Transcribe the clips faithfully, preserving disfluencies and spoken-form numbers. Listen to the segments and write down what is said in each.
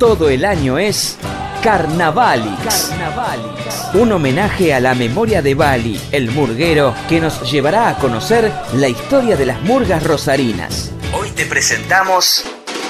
todo el año es Carnavalix. Carnavalix. Un homenaje a la memoria de Bali, el murguero, que nos llevará a conocer la historia de las murgas rosarinas. Hoy te presentamos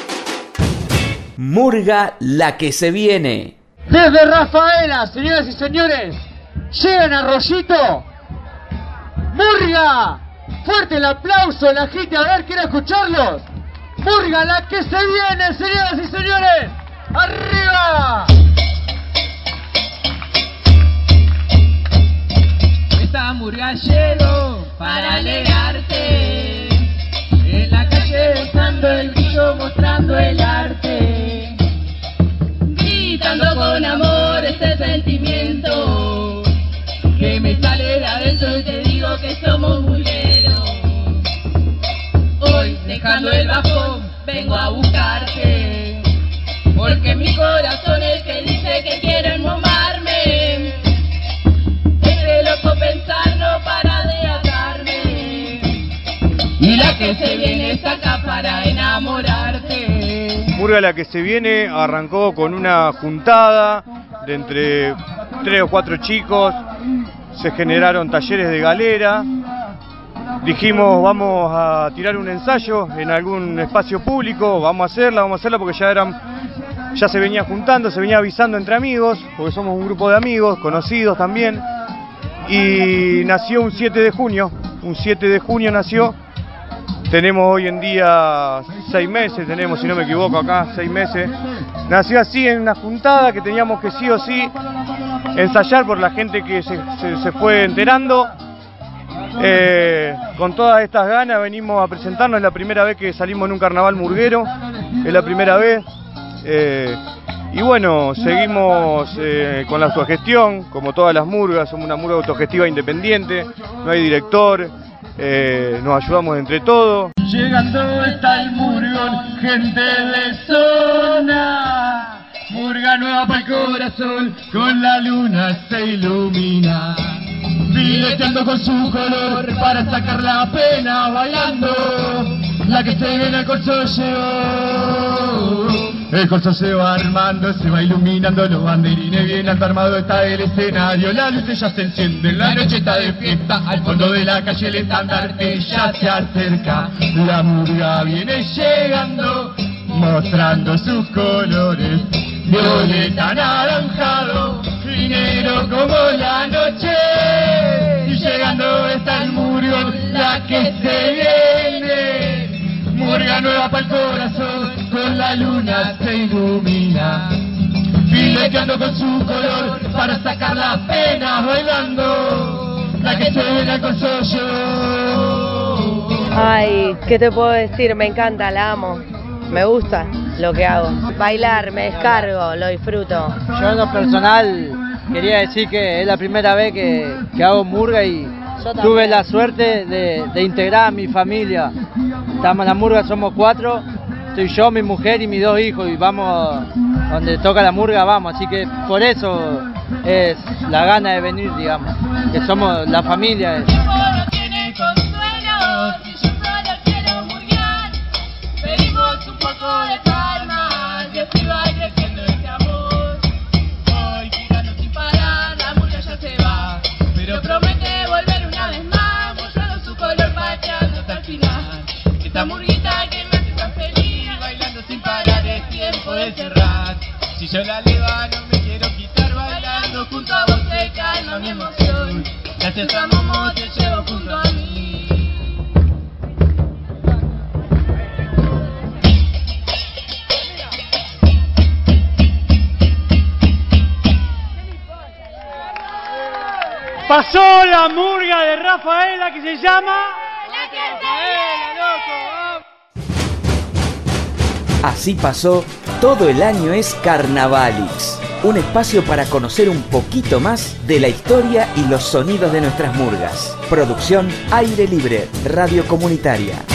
Murga la que se viene. Desde Rafaela, señoras y señores, llegan a Rollito Murga. Fuerte el aplauso, la gente, a ver, quiero escucharlos. Murga la que se viene, señoras y señores. ¡Arriba! Esta murga llegó para alegrarte. En la calle usando el brillo, mostrando el arte. Gritando con amor este sentimiento que me sale de adentro y te digo que somos murgueros. Hoy, dejando el bajón, vengo a buscarte, porque mi corazón es el que dice que quiere enmomarme. Este loco pensar no para de atarme, y la que se viene está acá para enamorarte. Murga la que se viene arrancó con una juntada de entre tres o cuatro chicos, se generaron talleres de galera. Dijimos, vamos a tirar un ensayo en algún espacio público, vamos a hacerla, vamos a hacerla porque ya eran, ya se venía juntando, se venía avisando entre amigos, porque somos un grupo de amigos, conocidos también, y nació un siete de junio, un siete de junio nació. Tenemos hoy en día seis meses, tenemos, si no me equivoco acá, seis meses. Nació así en una juntada que teníamos que sí o sí ensayar por la gente que se, se, se fue enterando. Eh, con todas estas ganas venimos a presentarnos, es la primera vez que salimos en un carnaval murguero, es la primera vez. Eh, y bueno, seguimos eh, con la autogestión, como todas las murgas, somos una murga autogestiva independiente, no hay director, eh, nos ayudamos entre todos. Llegando está el murgón, gente de zona. Murga nueva para el corazón, con la luna se ilumina. Fileteando con su color para sacar la pena, bailando. La que se viene al corso llegó. El corso se va armando, se va iluminando, los banderines bien alto armado está el escenario. La luz ya se enciende, la noche está de fiesta. Al fondo de la calle el estandarte ya se acerca. La murga viene llegando, mostrando sus colores. Violeta, anaranjado y negro como la noche. Y llegando está el murgón, la que se viene. Murga nueva para el corazón, con la luna se ilumina. Fileteando con su color para sacar las penas, bailando. La que se viene con yo. Ay, ¿qué te puedo decir? Me encanta, la amo. Me gusta lo que hago. Bailar, me descargo, lo disfruto. Yo en lo personal quería decir que es la primera vez que, que hago murga y tuve la suerte de, de integrar a mi familia. Estamos en la murga, somos cuatro, estoy yo, mi mujer y mis dos hijos y vamos, donde toca la murga vamos, así que por eso es la gana de venir, digamos, que somos la familia. Es. Un poco de calma, y así va creciendo este amor. Hoy girando sin parar, la murga ya se va, pero promete volver una vez más, mostrando su color pateando hasta el final. Esta murguita que me hace tan feliz, bailando sin parar, es tiempo de cerrar. Si yo la leva no me quiero quitar, bailando junto a vos se calma mi emoción. Gracias a Momo te llevo junto a mí. Pasó la murga de Rafaela que se llama... ¡La que se viene! Así pasó, todo el año es Carnavalix. Un espacio para conocer un poquito más de la historia y los sonidos de nuestras murgas. Producción Aire Libre, Radio Comunitaria.